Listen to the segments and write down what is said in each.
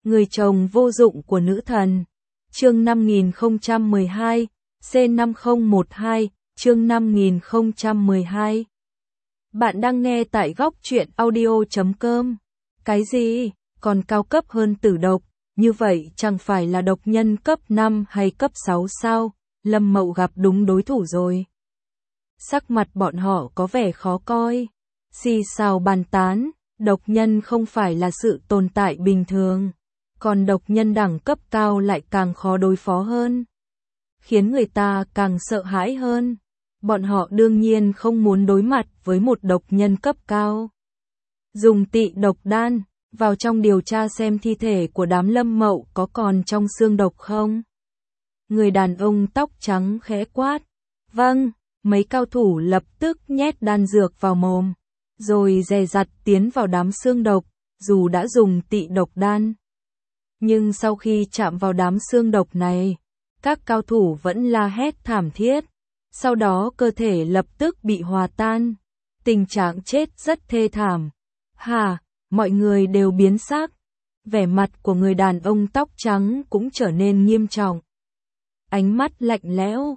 Người chồng vô dụng của nữ thần. Chương 5012, C5012, chương 5012. Bạn đang nghe tại góc truyện audio.com. Cái gì? Còn cao cấp hơn tử độc, như vậy chẳng phải là độc nhân cấp 5 hay cấp 6 sao? Lâm Mậu gặp đúng đối thủ rồi. Sắc mặt bọn họ có vẻ khó coi. Xì xào bàn tán, độc nhân không phải là sự tồn tại bình thường. Còn độc nhân đẳng cấp cao lại càng khó đối phó hơn. Khiến người ta càng sợ hãi hơn. Bọn họ đương nhiên không muốn đối mặt với một độc nhân cấp cao. Dùng tị độc đan, vào trong điều tra xem thi thể của đám Lâm Mậu có còn trong xương độc không. Người đàn ông tóc trắng khẽ quát. Vâng, mấy cao thủ lập tức nhét đan dược vào mồm. Rồi dè dặt tiến vào đám xương độc, dù đã dùng tị độc đan. Nhưng sau khi chạm vào đám xương độc này, các cao thủ vẫn la hét thảm thiết. Sau đó cơ thể lập tức bị hòa tan. Tình trạng chết rất thê thảm. Hà, mọi người đều biến sắc. Vẻ mặt của người đàn ông tóc trắng cũng trở nên nghiêm trọng. Ánh mắt lạnh lẽo.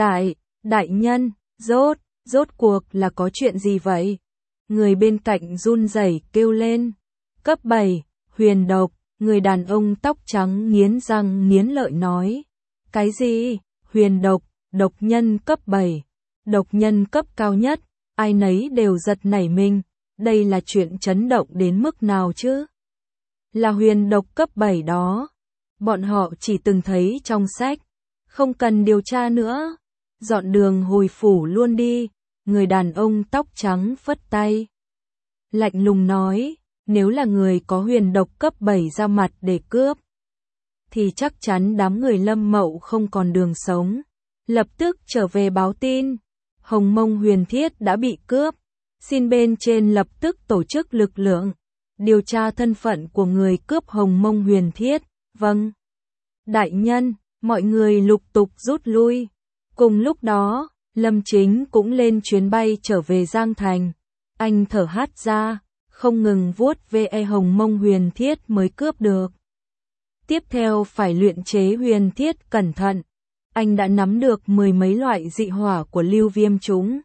Đại nhân, rốt cuộc là có chuyện gì vậy? Người bên cạnh run rẩy kêu lên. Cấp 7, huyền độc. Người đàn ông tóc trắng nghiến răng nghiến lợi nói. Cái gì? Huyền độc, độc nhân cấp 7. Độc nhân cấp cao nhất, ai nấy đều giật nảy mình. Đây là chuyện chấn động đến mức nào chứ? Là huyền độc cấp 7 đó. Bọn họ chỉ từng thấy trong sách. Không cần điều tra nữa. Dọn đường hồi phủ luôn đi. Người đàn ông tóc trắng phất tay. Lạnh lùng nói. Nếu là người có huyền độc cấp 7 ra mặt để cướp, thì chắc chắn đám người Lâm Mậu không còn đường sống. Lập tức trở về báo tin. Hồng Mông Huyền Thiết đã bị cướp. Xin bên trên lập tức tổ chức lực lượng. Điều tra thân phận của người cướp Hồng Mông Huyền Thiết. Vâng. Đại nhân, mọi người lục tục rút lui. Cùng lúc đó, Lâm Chính cũng lên chuyến bay trở về Giang Thành. Anh thở hắt ra. Không ngừng vuốt ve Hồng Mông Huyền Thiết mới cướp được. Tiếp theo phải luyện chế huyền thiết cẩn thận. Anh đã nắm được mười mấy loại dị hỏa của Lưu Viêm chúng.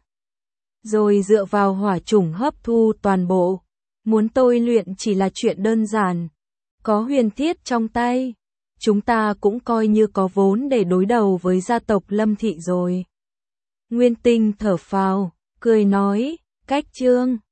Rồi dựa vào hỏa chủng hấp thu toàn bộ. Muốn tôi luyện chỉ là chuyện đơn giản. Có huyền thiết trong tay, chúng ta cũng coi như có vốn để đối đầu với gia tộc Lâm Thị rồi. Nguyên Tinh thở phào, cười nói, cách chương